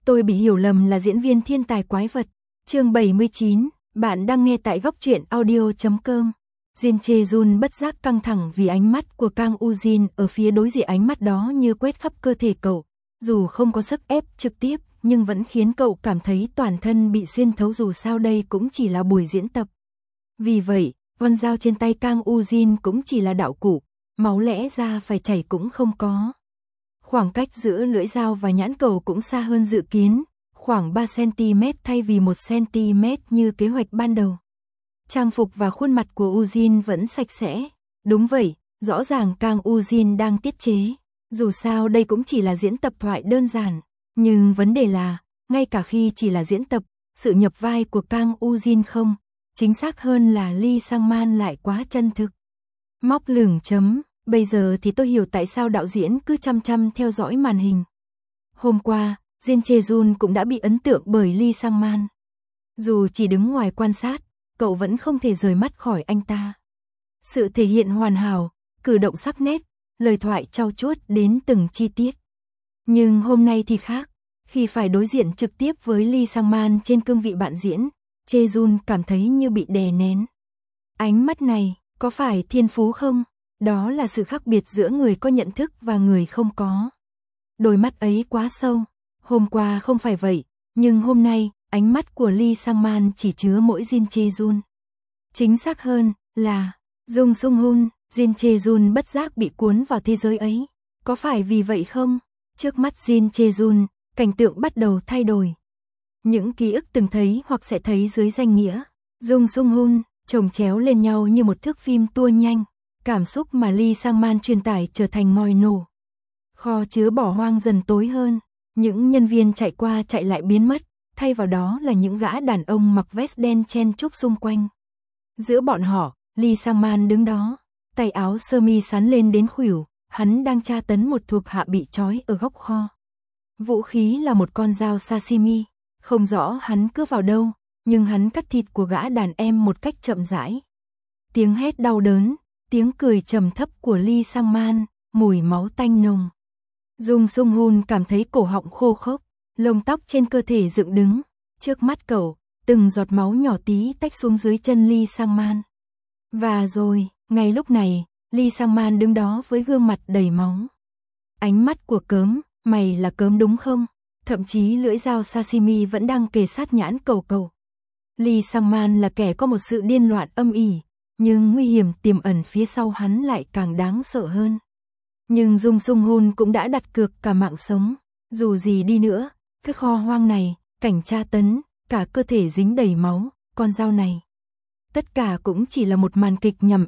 Tôi bị hiểu lầm là diễn viên thiên tài quái vật. Chương 79, bạn đang nghe tại góc truyện audio.com. Jin Chae-jun bất giác căng thẳng vì ánh mắt của Kang Woo-jin ở phía đối diện, ánh mắt đó như quét khắp cơ thể cậu. Dù không có sức ép trực tiếp, nhưng vẫn khiến cậu cảm thấy toàn thân bị xuyên thấu, dù sao đây cũng chỉ là buổi diễn tập. Vì vậy, con dao trên tay Kang Woo-jin cũng chỉ là đạo cụ, máu lẽ ra phải chảy cũng không có. Khoảng cách giữa lưỡi dao và nhãn cầu cũng xa hơn dự kiến, khoảng 3cm thay vì 1cm như kế hoạch ban đầu. Trang phục và khuôn mặt của Woo-jin vẫn sạch sẽ. Đúng vậy, rõ ràng Kang Woo-jin đang tiết chế. Dù sao đây cũng chỉ là diễn tập thoại đơn giản. Nhưng vấn đề là, ngay cả khi chỉ là diễn tập, sự nhập vai của Kang Woo-jin không, chính xác hơn là Lee Sang-man lại quá chân thực. Móc lửng chấm, bây giờ thì tôi hiểu tại sao đạo diễn cứ chăm chăm theo dõi màn hình. Hôm qua, Jin Chae-jun cũng đã bị ấn tượng bởi Lee Sang-man. Dù chỉ đứng ngoài quan sát, cậu vẫn không thể rời mắt khỏi anh ta. Sự thể hiện hoàn hảo, cử động sắc nét, lời thoại trau chuốt đến từng chi tiết. Nhưng hôm nay thì khác, khi phải đối diện trực tiếp với Lee Sang-man trên cương vị bạn diễn, Chae-jun cảm thấy như bị đè nén. Ánh mắt này, có phải thiên phú không? Đó là sự khác biệt giữa người có nhận thức và người không có. Đôi mắt ấy quá sâu. Hôm qua không phải vậy, nhưng hôm nay, ánh mắt của Lee Sang-man chỉ chứa mỗi Jin Chae-jun. Chính xác hơn là Jung Sung-hun. Jin Chae-jun bất giác bị cuốn vào thế giới ấy. Có phải vì vậy không? Trước mắt Jin Chae-jun, cảnh tượng bắt đầu thay đổi. Những ký ức từng thấy hoặc sẽ thấy dưới danh nghĩa Jung Sung-hun chồng chéo lên nhau như một thước phim tua nhanh. Cảm xúc mà Lee Sang-man truyền tải trở thành ngòi nổ. Kho chứa bỏ hoang dần tối hơn. Những nhân viên chạy qua chạy lại biến mất, thay vào đó là những gã đàn ông mặc vest đen chen chúc xung quanh. Giữa bọn họ, Lee Sang-man đứng đó, tay áo sơ mi sắn lên đến khuỷu, hắn đang tra tấn một thuộc hạ bị trói ở góc kho. Vũ khí là một con dao sashimi, không rõ hắn cướp vào đâu, nhưng hắn cắt thịt của gã đàn em một cách chậm rãi. Tiếng hét đau đớn, tiếng cười trầm thấp của Lee Sang-man, mùi máu tanh nồng. Jung Sung-hun cảm thấy cổ họng khô khốc, lông tóc trên cơ thể dựng đứng. Trước mắt cậu, từng giọt máu nhỏ tí tách xuống dưới chân Lee Sang-man. Và rồi, ngay lúc này, Lee Sang-man đứng đó với gương mặt đầy máu. Ánh mắt của cớm, mày là cớm đúng không? Thậm chí lưỡi dao sashimi vẫn đang kề sát nhãn cầu cậu. Lee Sang-man là kẻ có một sự điên loạn âm ỉ, nhưng nguy hiểm tiềm ẩn phía sau hắn lại càng đáng sợ hơn. Nhưng Jung Sung-hun cũng đã đặt cược cả mạng sống. Dù gì đi nữa, cái kho hoang này, cảnh tra tấn, cả cơ thể dính đầy máu, con dao này. Tất cả cũng chỉ là một màn kịch nhằm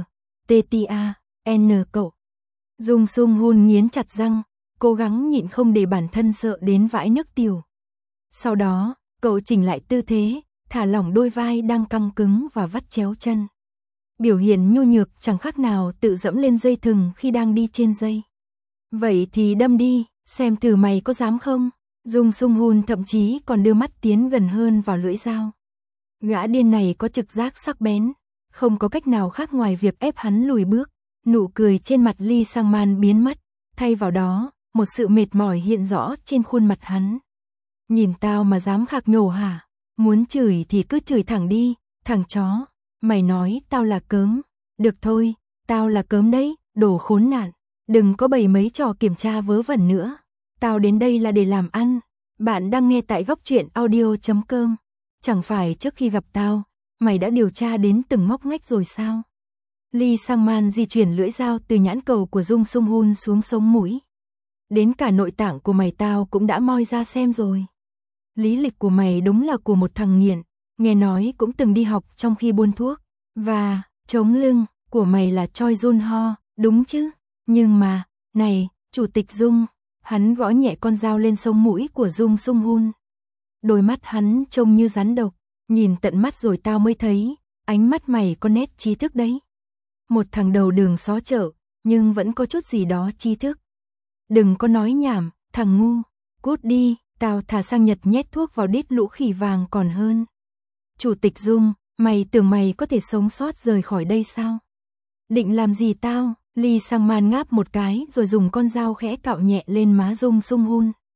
LTTA-N cậu. Jung Sung-hun nghiến chặt răng, cố gắng nhịn không để bản thân sợ đến vãi nước tiểu. Sau đó, cậu chỉnh lại tư thế, thả lỏng đôi vai đang căng cứng và vắt chéo chân. Biểu hiện nhu nhược chẳng khác nào tự dẫm lên dây thừng khi đang đi trên dây. Vậy thì đâm đi, xem thử mày có dám không? Jung Sung-hun thậm chí còn đưa mắt tiến gần hơn vào lưỡi dao. Gã điên này có trực giác sắc bén, không có cách nào khác ngoài việc ép hắn lùi bước. Nụ cười trên mặt Lee Sang-man biến mất, thay vào đó, một sự mệt mỏi hiện rõ trên khuôn mặt hắn. Nhìn tao mà dám khạc nhổ hả? Muốn chửi thì cứ chửi thẳng đi, thằng chó. Mày nói tao là cớm. Được thôi, tao là cớm đấy, đồ khốn nạn. Đừng có bày mấy trò kiểm tra vớ vẩn nữa. Tao đến đây là để làm ăn. Bạn đang nghe tại góc truyện audio.com. Chẳng phải trước khi gặp tao, mày đã điều tra đến từng ngóc ngách rồi sao? Lee Sang-man di chuyển lưỡi dao từ nhãn cầu của Jung Sung-hun xuống sống mũi. Đến cả nội tạng của mày tao cũng đã moi ra xem rồi. Lý lịch của mày đúng là của một thằng nghiện. Nghe nói cũng từng đi học trong khi buôn thuốc. Và, chống lưng, của mày là Choi Jun-ho, đúng chứ? Nhưng mà, này, Chủ tịch Jung, hắn gõ nhẹ con dao lên sống mũi của Jung Sung-hun. Đôi mắt hắn trông như rắn độc, nhìn tận mắt rồi tao mới thấy, ánh mắt mày có nét trí thức đấy. Một thằng đầu đường xó chợ, nhưng vẫn có chút gì đó trí thức. Đừng có nói nhảm, thằng ngu, cút đi, tao thả sang Nhật nhét thuốc vào đít lũ khỉ vàng còn hơn. Chủ tịch Jung, mày tưởng mày có thể sống sót rời khỏi đây sao? Định làm gì tao? Lee Sang-man ngáp một cái rồi dùng con dao khẽ cạo nhẹ lên má Jung Sung-hun.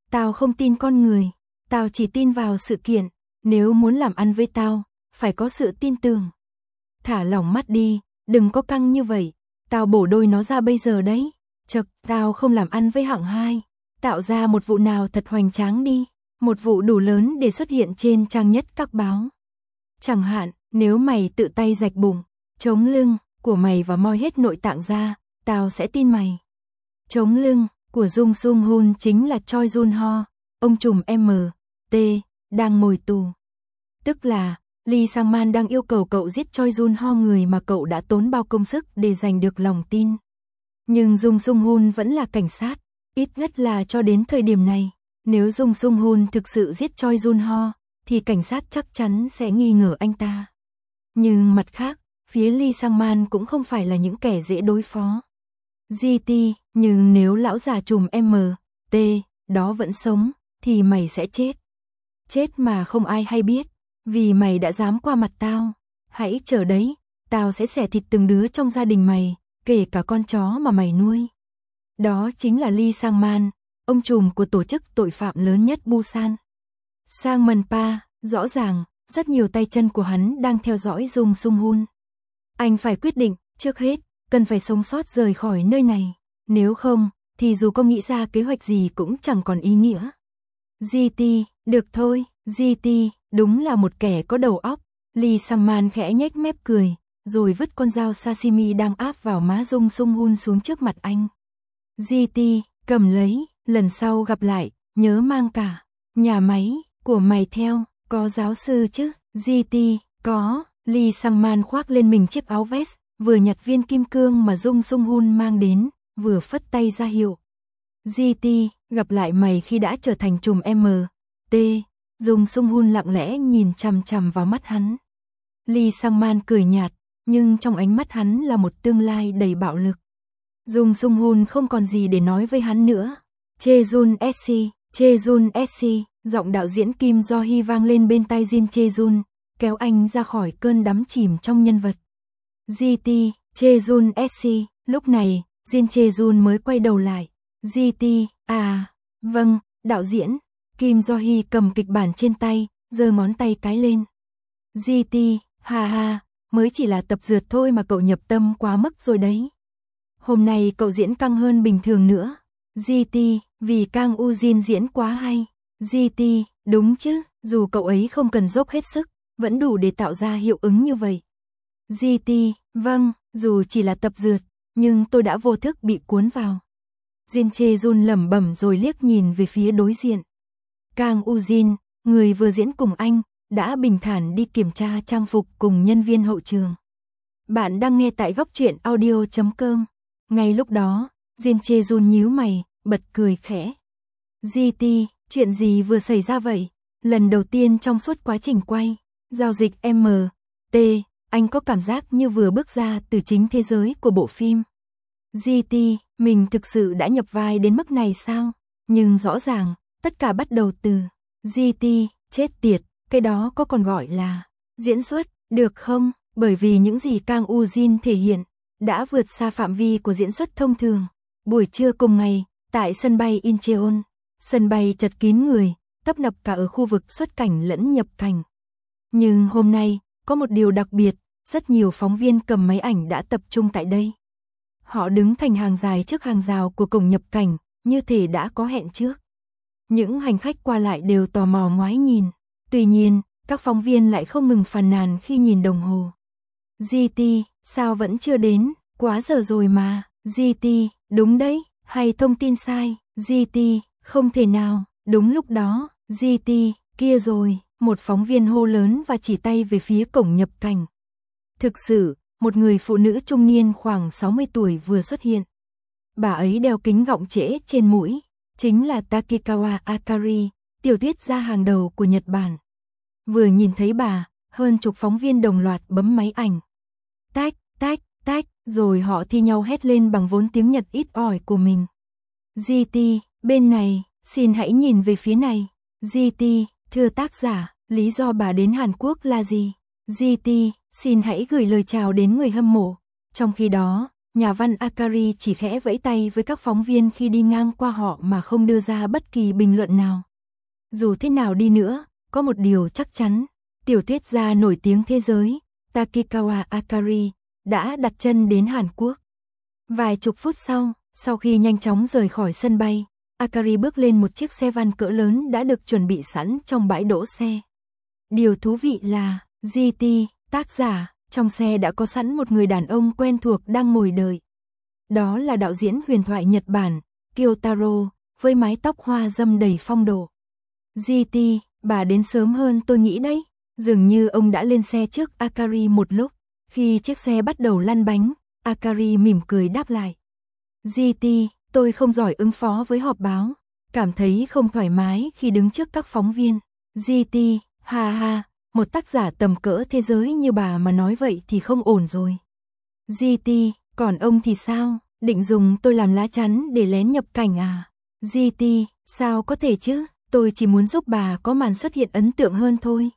Tao không tin con người, tao chỉ tin vào sự kiện, nếu muốn làm ăn với tao, phải có sự tin tưởng. Thả lỏng mắt đi, đừng có căng như vậy, tao bổ đôi nó ra bây giờ đấy. Chật, tao không làm ăn với hạng 2, tạo ra một vụ nào thật hoành tráng đi, một vụ đủ lớn để xuất hiện trên trang nhất các báo. Chẳng hạn, nếu mày tự tay rạch bụng, chống lưng của mày và moi hết nội tạng ra, tao sẽ tin mày. Chống lưng của Jung Sung Hoon chính là Choi Jun Ho, ông trùm MT, đang ngồi tù. Tức là, Lee Sang-man đang yêu cầu cậu giết Choi Jun Ho, người mà cậu đã tốn bao công sức để giành được lòng tin. Nhưng Jung Sung Hoon vẫn là cảnh sát, ít nhất là cho đến thời điểm này. Nếu Jung Sung Hoon thực sự giết Choi Jun Ho, thì cảnh sát chắc chắn sẽ nghi ngờ anh ta. Nhưng mặt khác, phía Lee Sang-man cũng không phải là những kẻ dễ đối phó. GT, nhưng nếu lão già trùm MT đó vẫn sống, thì mày sẽ chết. Chết mà không ai hay biết, vì mày đã dám qua mặt tao. Hãy chờ đấy, tao sẽ xẻ thịt từng đứa trong gia đình mày, kể cả con chó mà mày nuôi. Đó chính là Lee Sang-man, ông trùm của tổ chức tội phạm lớn nhất Busan. Sang-man-pa, rõ ràng, rất nhiều tay chân của hắn đang theo dõi Jung Sung Hoon. Anh phải quyết định, trước hết, cần phải sống sót rời khỏi nơi này. Nếu không, thì dù có nghĩ ra kế hoạch gì cũng chẳng còn ý nghĩa. GT, được thôi, GT, đúng là một kẻ có đầu óc. Lee Sang-man khẽ nhếch mép cười, rồi vứt con dao sashimi đang áp vào má Jung Sung Hoon xuống trước mặt anh. GT, cầm lấy, lần sau gặp lại, nhớ mang cả nhà máy của mày theo, có giáo sư chứ? GT, có. Lee Sang-man khoác lên mình chiếc áo vest, vừa nhặt viên kim cương mà Jung Sung Hoon mang đến, vừa phất tay ra hiệu. GT, gặp lại mày khi đã trở thành trùm MT. Jung Sung Hoon lặng lẽ nhìn chằm chằm vào mắt hắn. Lee Sang-man cười nhạt, nhưng trong ánh mắt hắn là một tương lai đầy bạo lực. Jung Sung Hoon không còn gì để nói với hắn nữa. Chejun SC, giọng đạo diễn Kim Do Hee vang lên bên tai Jin Chejun, kéo anh ra khỏi cơn đắm chìm trong nhân vật. GT, Chejun SC, lúc này, Jin Chejun mới quay đầu lại. GT, à, vâng, đạo diễn. Kim Do Hee cầm kịch bản trên tay, giơ ngón tay cái lên. GT, ha ha, mới chỉ là tập dượt thôi mà cậu nhập tâm quá mức rồi đấy. Hôm nay cậu diễn căng hơn bình thường nữa. GT, vì Kang Woo-jin diễn quá hay. GT, đúng chứ, dù cậu ấy không cần dốc hết sức, vẫn đủ để tạo ra hiệu ứng như vậy. GT, vâng, dù chỉ là tập dượt, nhưng tôi đã vô thức bị cuốn vào. Jin Chejun lẩm bẩm rồi liếc nhìn về phía đối diện. Kang Woo-jin, người vừa diễn cùng anh, đã bình thản đi kiểm tra trang phục cùng nhân viên hậu trường. Bạn đang nghe tại góc truyện audio.com. Ngay lúc đó, Jin Chejun nhíu mày, bật cười khẽ. GT, chuyện gì vừa xảy ra vậy? Lần đầu tiên trong suốt quá trình quay, giao dịch MT, anh có cảm giác như vừa bước ra từ chính thế giới của bộ phim. GT, mình thực sự đã nhập vai đến mức này sao? Nhưng rõ ràng, tất cả bắt đầu từ GT, chết tiệt, cái đó có còn gọi là diễn xuất, được không? Bởi vì những gì Kang Woo-jin thể hiện đã vượt xa phạm vi của diễn xuất thông thường. Buổi trưa cùng ngày, tại sân bay Incheon, sân bay chật kín người, tấp nập cả ở khu vực xuất cảnh lẫn nhập cảnh. Nhưng hôm nay, có một điều đặc biệt, rất nhiều phóng viên cầm máy ảnh đã tập trung tại đây. Họ đứng thành hàng dài trước hàng rào của cổng nhập cảnh, như thể đã có hẹn trước. Những hành khách qua lại đều tò mò ngoái nhìn. Tuy nhiên, các phóng viên lại không ngừng phàn nàn khi nhìn đồng hồ. GT, sao vẫn chưa đến, quá giờ rồi mà. GT, đúng đấy, hay thông tin sai. GT, không thể nào, đúng lúc đó. GT, kia rồi, một phóng viên hô lớn và chỉ tay về phía cổng nhập cảnh. Thực sự, một người phụ nữ trung niên khoảng 60 tuổi vừa xuất hiện. Bà ấy đeo kính gọng trễ trên mũi, chính là Takikawa Akari, tiểu thuyết gia hàng đầu của Nhật Bản. Vừa nhìn thấy bà, hơn chục phóng viên đồng loạt bấm máy ảnh. Tách, tách, tách, rồi họ thi nhau hét lên bằng vốn tiếng Nhật ít ỏi của mình. GT, bên này, xin hãy nhìn về phía này. GT, thưa tác giả, lý do bà đến Hàn Quốc là gì? GT, xin hãy gửi lời chào đến người hâm mộ. Trong khi đó, nhà văn Akari chỉ khẽ vẫy tay với các phóng viên khi đi ngang qua họ mà không đưa ra bất kỳ bình luận nào. Dù thế nào đi nữa, có một điều chắc chắn, tiểu thuyết gia nổi tiếng thế giới, Takekawa Akari, đã đặt chân đến Hàn Quốc. Vài chục phút sau khi nhanh chóng rời khỏi sân bay, Akari bước lên một chiếc xe van cỡ lớn đã được chuẩn bị sẵn trong bãi đỗ xe. Điều thú vị là, GT, tác giả, trong xe đã có sẵn một người đàn ông quen thuộc đang ngồi đợi. Đó là đạo diễn huyền thoại Nhật Bản, Kyotaro, với mái tóc hoa râm đầy phong độ. GT, bà đến sớm hơn tôi nghĩ đấy. Dường như ông đã lên xe trước Akari một lúc. Khi chiếc xe bắt đầu lăn bánh, Akari mỉm cười đáp lại. GT, tôi không giỏi ứng phó với họp báo. Cảm thấy không thoải mái khi đứng trước các phóng viên. GT, ha ha, một tác giả tầm cỡ thế giới như bà mà nói vậy thì không ổn rồi. GT, còn ông thì sao? Định dùng tôi làm lá chắn để lén nhập cảnh à? GT, sao có thể chứ? Tôi chỉ muốn giúp bà có màn xuất hiện ấn tượng hơn thôi.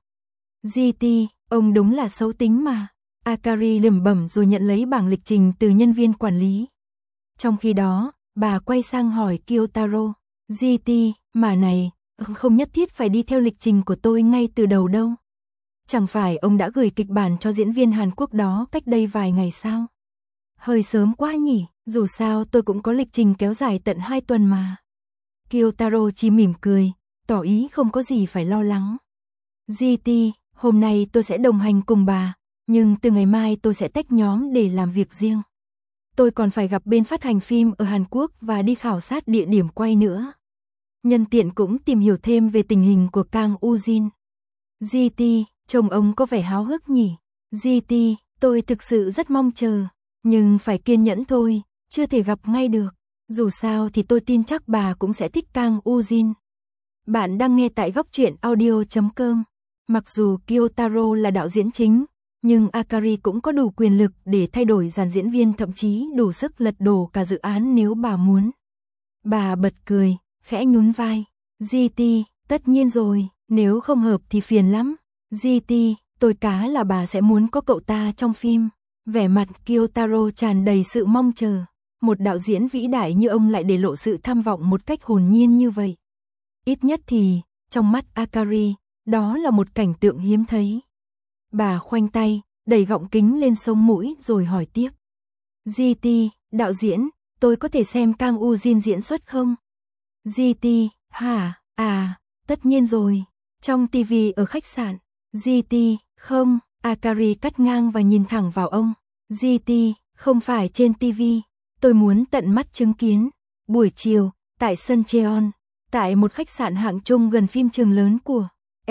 GT, ông đúng là xấu tính mà. Akari lẩm bẩm rồi nhận lấy bảng lịch trình từ nhân viên quản lý. Trong khi đó, bà quay sang hỏi Kyotaro. GT, mà này, không nhất thiết phải đi theo lịch trình của tôi ngay từ đầu đâu. Chẳng phải ông đã gửi kịch bản cho diễn viên Hàn Quốc đó cách đây vài ngày sao? Hơi sớm quá nhỉ, dù sao tôi cũng có lịch trình kéo dài tận 2 tuần mà. Kyotaro chỉ mỉm cười, tỏ ý không có gì phải lo lắng. GT, hôm nay tôi sẽ đồng hành cùng bà, nhưng từ ngày mai tôi sẽ tách nhóm để làm việc riêng. Tôi còn phải gặp bên phát hành phim ở Hàn Quốc và đi khảo sát địa điểm quay nữa. Nhân tiện cũng tìm hiểu thêm về tình hình của Kang Woo-jin. GT, trông ông có vẻ háo hức nhỉ? GT, tôi thực sự rất mong chờ, nhưng phải kiên nhẫn thôi, chưa thể gặp ngay được. Dù sao thì tôi tin chắc bà cũng sẽ thích Kang Woo-jin. Bạn đang nghe tại góc truyện audio.com. Mặc dù Kyotaro là đạo diễn chính, nhưng Akari cũng có đủ quyền lực để thay đổi dàn diễn viên, thậm chí đủ sức lật đổ cả dự án nếu bà muốn. Bà bật cười, khẽ nhún vai. GT, tất nhiên rồi, nếu không hợp thì phiền lắm. GT, tôi cá là bà sẽ muốn có cậu ta trong phim. Vẻ mặt Kyotaro tràn đầy sự mong chờ. Một đạo diễn vĩ đại như ông lại để lộ sự tham vọng một cách hồn nhiên như vậy. Ít nhất thì, trong mắt Akari, đó là một cảnh tượng hiếm thấy. Bà khoanh tay, đẩy gọng kính lên sống mũi rồi hỏi tiếp. GT, đạo diễn, tôi có thể xem Kang Woo-jin diễn xuất không? GT, hả, à, tất nhiên rồi. Trong TV ở khách sạn. GT, không, Akari cắt ngang và nhìn thẳng vào ông. GT, không phải trên TV. Tôi muốn tận mắt chứng kiến. Buổi chiều, tại sân Cheon, tại một khách sạn hạng trung gần phim trường lớn của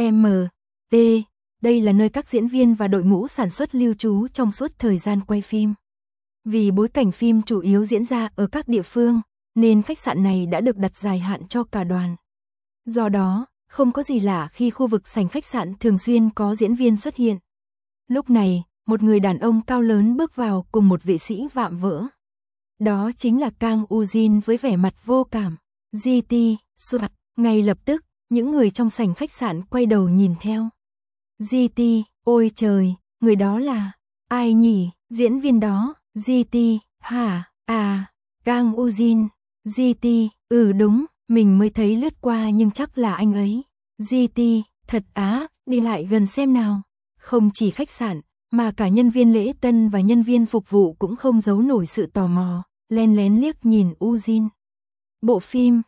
MT. Đây là nơi các diễn viên và đội ngũ sản xuất lưu trú trong suốt thời gian quay phim. Vì bối cảnh phim chủ yếu diễn ra ở các địa phương, nên khách sạn này đã được đặt dài hạn cho cả đoàn. Do đó, không có gì lạ khi khu vực sảnh khách sạn thường xuyên có diễn viên xuất hiện. Lúc này, một người đàn ông cao lớn bước vào cùng một vệ sĩ vạm vỡ. Đó chính là Kang Woo-jin với vẻ mặt vô cảm. GT, soạt, ngay lập tức, những người trong sảnh khách sạn quay đầu nhìn theo. GT, ôi trời, người đó là ai nhỉ? Diễn viên đó. GT, hả, à, Kang Woo-jin. GT, đúng, mình mới thấy lướt qua nhưng chắc là anh ấy. GT, thật á, đi lại gần xem nào. Không chỉ khách sạn, mà cả nhân viên lễ tân và nhân viên phục vụ cũng không giấu nổi sự tò mò, len lén liếc nhìn Woo-jin. Bộ phim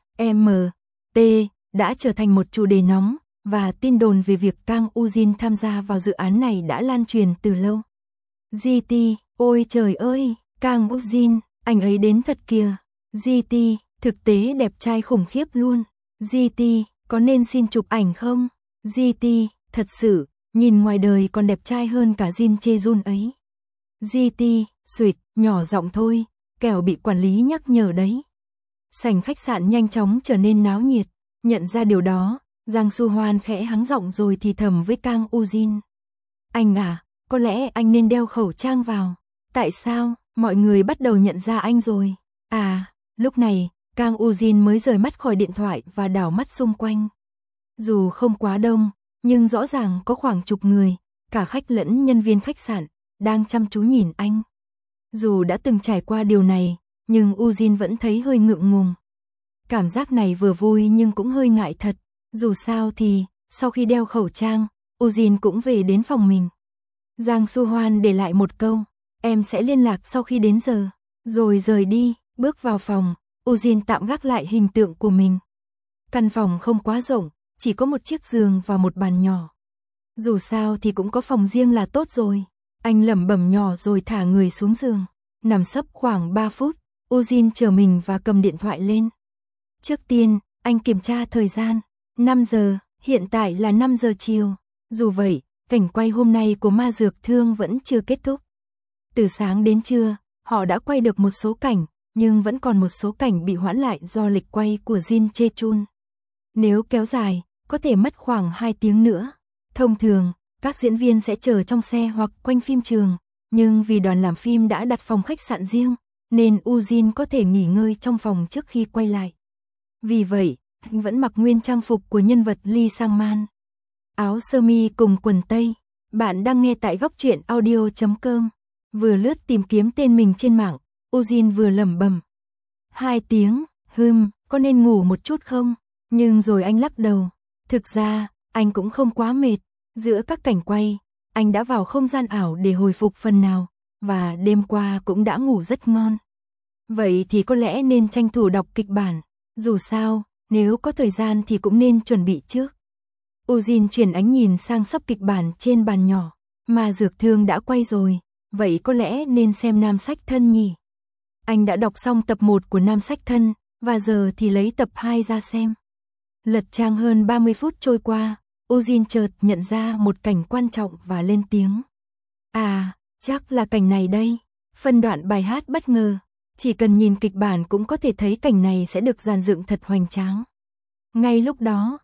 MT đã trở thành một chủ đề nóng, và tin đồn về việc Kang Woo-jin tham gia vào dự án này đã lan truyền từ lâu. GT, ôi trời ơi, Kang Woo-jin, anh ấy đến thật kìa. GT, thực tế đẹp trai khủng khiếp luôn. GT, có nên xin chụp ảnh không? GT, thật sự, nhìn ngoài đời còn đẹp trai hơn cả Jin Chae-jun ấy. GT, xuỵt, nhỏ giọng thôi, kẻo bị quản lý nhắc nhở đấy. Sảnh khách sạn nhanh chóng trở nên náo nhiệt. Nhận ra điều đó, Giang Su Hoan khẽ hắng giọng rồi thì thầm với Kang Woo-jin. Anh à, có lẽ anh nên đeo khẩu trang vào. Tại sao? Mọi người bắt đầu nhận ra anh rồi. À, lúc này, Kang Woo-jin mới rời mắt khỏi điện thoại và đảo mắt xung quanh. Dù không quá đông, nhưng rõ ràng có khoảng chục người, cả khách lẫn nhân viên khách sạn, đang chăm chú nhìn anh. Dù đã từng trải qua điều này, nhưng Ujin vẫn thấy hơi ngượng ngùng. Cảm giác này vừa vui nhưng cũng hơi ngại thật. Dù sao thì, sau khi đeo khẩu trang, Ujin cũng về đến phòng mình. Giang Su Hoan để lại một câu, em sẽ liên lạc sau khi đến giờ, rồi rời đi. Bước vào phòng, Ujin tạm gác lại hình tượng của mình. Căn phòng không quá rộng, chỉ có một chiếc giường và một bàn nhỏ. Dù sao thì cũng có phòng riêng là tốt rồi. Anh lẩm bẩm nhỏ rồi thả người xuống giường. Nằm sấp khoảng 3 phút, Ujin chờ mình và cầm điện thoại lên. Trước tiên, anh kiểm tra thời gian. 5 giờ, hiện tại là 5 giờ chiều. Dù vậy, cảnh quay hôm nay của Ma Dược Thương vẫn chưa kết thúc. Từ sáng đến trưa, họ đã quay được một số cảnh, nhưng vẫn còn một số cảnh bị hoãn lại do lịch quay của Jin Jae-chun. Nếu kéo dài, có thể mất khoảng 2 tiếng nữa. Thông thường, các diễn viên sẽ chờ trong xe hoặc quanh phim trường, nhưng vì đoàn làm phim đã đặt phòng khách sạn riêng, nên Ujin có thể nghỉ ngơi trong phòng trước khi quay lại. Vì vậy, anh vẫn mặc nguyên trang phục của nhân vật Lee Sang-man. Áo sơ mi cùng quần tây. Bạn đang nghe tại góc truyện audio.com. Vừa lướt tìm kiếm tên mình trên mạng, Ujin vừa lẩm bẩm. 2 tiếng, có nên ngủ một chút không? Nhưng rồi anh lắc đầu. Thực ra, anh cũng không quá mệt. Giữa các cảnh quay, anh đã vào không gian ảo để hồi phục phần nào, và đêm qua cũng đã ngủ rất ngon. Vậy thì có lẽ nên tranh thủ đọc kịch bản. Dù sao, nếu có thời gian thì cũng nên chuẩn bị trước. Ujin chuyển ánh nhìn sang sắp kịch bản trên bàn nhỏ. Ma Dược Thương đã quay rồi, vậy có lẽ nên xem Nam Sách Thân nhỉ? Anh đã đọc xong tập 1 của Nam Sách Thân, và giờ thì lấy tập 2 ra xem. Lật trang hơn 30 phút trôi qua, Ujin chợt nhận ra một cảnh quan trọng và lên tiếng. À, chắc là cảnh này đây. Phân đoạn bài hát bất ngờ. Chỉ cần nhìn kịch bản cũng có thể thấy cảnh này sẽ được dàn dựng thật hoành tráng. Ngay lúc đó,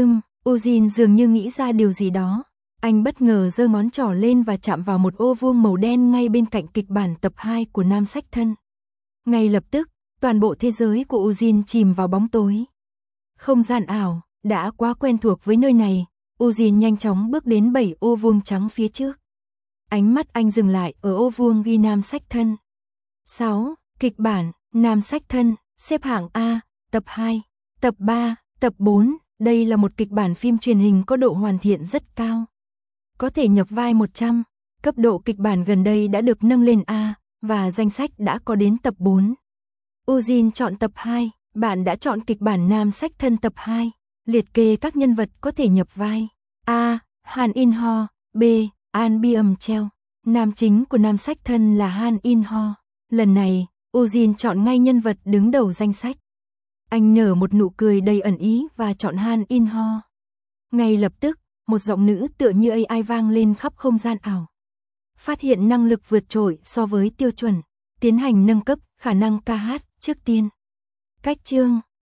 Ujin dường như nghĩ ra điều gì đó. Anh bất ngờ giơ ngón trỏ lên và chạm vào một ô vuông màu đen ngay bên cạnh kịch bản tập 2 của Nam Sách Thân. Ngay lập tức, toàn bộ thế giới của Ujin chìm vào bóng tối. Không gian ảo, đã quá quen thuộc với nơi này, Ujin nhanh chóng bước đến 7 ô vuông trắng phía trước. Ánh mắt anh dừng lại ở ô vuông ghi Nam Sách Thân. 6. Kịch bản, Nam Sách Thân, xếp hạng A, tập 2, tập 3, tập 4, đây là một kịch bản phim truyền hình có độ hoàn thiện rất cao. Có thể nhập vai 100, cấp độ kịch bản gần đây đã được nâng lên A, và danh sách đã có đến tập 4. Ujin chọn tập 2, bạn đã chọn kịch bản Nam Sách Thân tập 2, liệt kê các nhân vật có thể nhập vai. A. Han In Ho, B. An Byum Cheo. Nam chính của Nam Sách Thân là Han In Ho. Lần này, Ujin chọn ngay nhân vật đứng đầu danh sách. Anh nở một nụ cười đầy ẩn ý và chọn Han In Ho. Ngay lập tức, một giọng nữ tựa như AI vang lên khắp không gian ảo. Phát hiện năng lực vượt trội so với tiêu chuẩn, tiến hành nâng cấp khả năng ca hát trước tiên. Cách chương